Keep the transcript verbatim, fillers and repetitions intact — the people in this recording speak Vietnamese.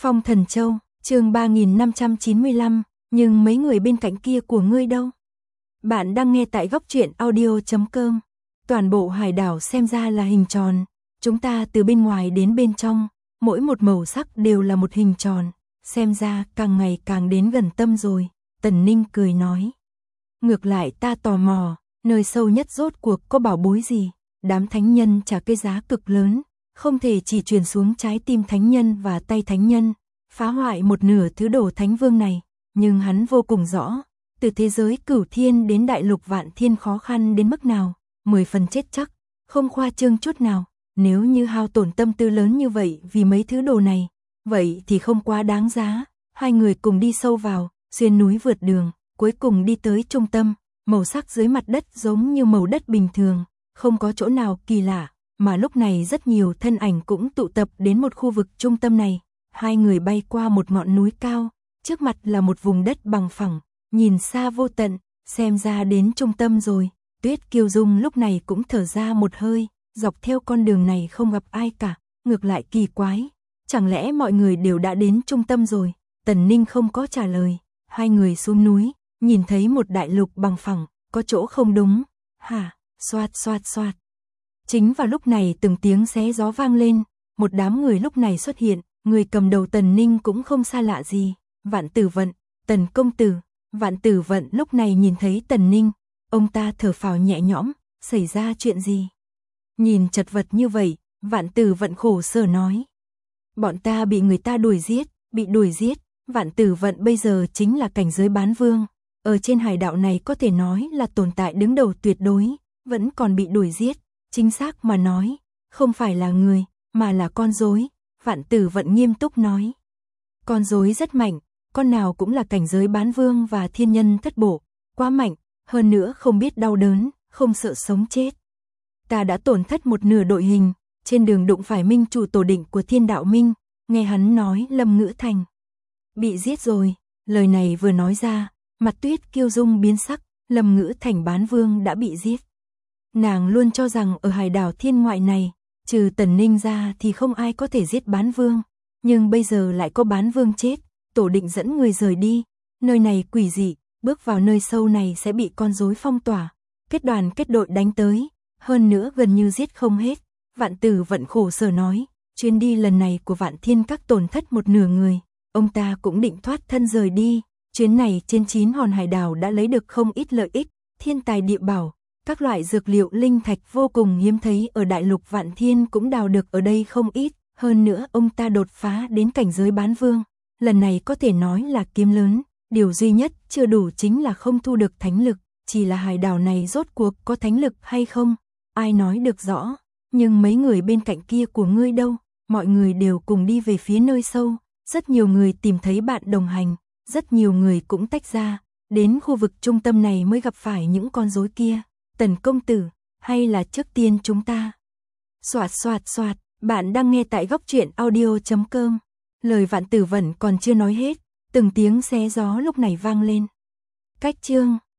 Phong Thần Châu, chương ba nghìn năm trăm chín mươi lăm, nhưng mấy người bên cạnh kia của ngươi đâu? Bạn đang nghe tại góc truyện audio chấm com. Toàn bộ hải đảo xem ra là hình tròn, chúng ta từ bên ngoài đến bên trong, mỗi một màu sắc đều là một hình tròn, xem ra càng ngày càng đến gần tâm rồi, Tần Ninh cười nói. Ngược lại ta tò mò, nơi sâu nhất rốt cuộc có bảo bối gì? Đám thánh nhân trả cái giá cực lớn, không thể chỉ truyền xuống trái tim thánh nhân và tay thánh nhân, phá hoại một nửa thứ đồ thánh vương này, nhưng hắn vô cùng rõ, từ thế giới cửu thiên đến đại lục vạn thiên khó khăn đến mức nào, mười phần chết chắc, không khoa trương chút nào, nếu như hao tổn tâm tư lớn như vậy vì mấy thứ đồ này, vậy thì không quá đáng giá. Hai người cùng đi sâu vào, xuyên núi vượt đường, cuối cùng đi tới trung tâm, màu sắc dưới mặt đất giống như màu đất bình thường, không có chỗ nào kỳ lạ, mà lúc này rất nhiều thân ảnh cũng tụ tập đến một khu vực trung tâm này. Hai người bay qua một ngọn núi cao, trước mặt là một vùng đất bằng phẳng, nhìn xa vô tận, xem ra đến trung tâm rồi. Tuyết Kiêu Dung lúc này cũng thở ra một hơi, dọc theo con đường này không gặp ai cả, ngược lại kỳ quái, chẳng lẽ mọi người đều đã đến trung tâm rồi? Tần Ninh không có trả lời, hai người xuống núi, nhìn thấy một đại lục bằng phẳng, có chỗ không đúng, hả, xoạt xoạt xoạt. Chính vào lúc này từng tiếng xé gió vang lên, một đám người lúc này xuất hiện, người cầm đầu Tần Ninh cũng không xa lạ gì, Vạn Tử Vận, Tần công tử. Vạn Tử Vận lúc này nhìn thấy Tần Ninh, ông ta thở phào nhẹ nhõm, xảy ra chuyện gì? Nhìn chật vật như vậy, Vạn Tử Vận khổ sở nói. Bọn ta bị người ta đuổi giết, bị đuổi giết, Vạn Tử Vận bây giờ chính là cảnh giới bán vương, ở trên hải đảo này có thể nói là tồn tại đứng đầu tuyệt đối, vẫn còn bị đuổi giết, chính xác mà nói, không phải là người, mà là con rối, Vạn Tử Vận nghiêm túc nói. Con rối rất mạnh, con nào cũng là cảnh giới bán vương và thiên nhân thất bộ, quá mạnh, hơn nữa không biết đau đớn, không sợ sống chết. Ta đã tổn thất một nửa đội hình, trên đường đụng phải minh chủ tổ định của Thiên Đạo Minh, nghe hắn nói Lâm Ngữ Thành bị giết rồi, lời này vừa nói ra, mặt Tuyết Kiêu Dung biến sắc, Lâm Ngữ Thành bán vương đã bị giết. Nàng luôn cho rằng ở hải đảo thiên ngoại này, trừ Tần Ninh ra thì không ai có thể giết bán vương, nhưng bây giờ lại có bán vương chết, tổ định dẫn người rời đi, nơi này quỷ dị, bước vào nơi sâu này sẽ bị con rối phong tỏa, kết đoàn kết đội đánh tới, hơn nữa gần như giết không hết. Vạn Tử Vận khổ sở nói, chuyến đi lần này của Vạn Thiên Các tổn thất một nửa người, ông ta cũng định thoát thân rời đi, chuyến này trên chín hòn hải đảo đã lấy được không ít lợi ích, thiên tài địa bảo, các loại dược liệu linh thạch vô cùng hiếm thấy ở đại lục Vạn Thiên cũng đào được ở đây không ít, hơn nữa ông ta đột phá đến cảnh giới bán vương, lần này có thể nói là kiếm lớn, điều duy nhất chưa đủ chính là không thu được thánh lực, chỉ là hải đảo này rốt cuộc có thánh lực hay không, ai nói được rõ, nhưng mấy người bên cạnh kia của ngươi đâu, mọi người đều cùng đi về phía nơi sâu, rất nhiều người tìm thấy bạn đồng hành, rất nhiều người cũng tách ra, đến khu vực trung tâm này mới gặp phải những con rối kia. Tần công tử, hay là trước tiên chúng ta? Soạt soạt soạt, bạn đang nghe tại góc truyện audio chấm com. Lời Vạn Tử Vận còn chưa nói hết, từng tiếng xé gió lúc này vang lên. Cách chương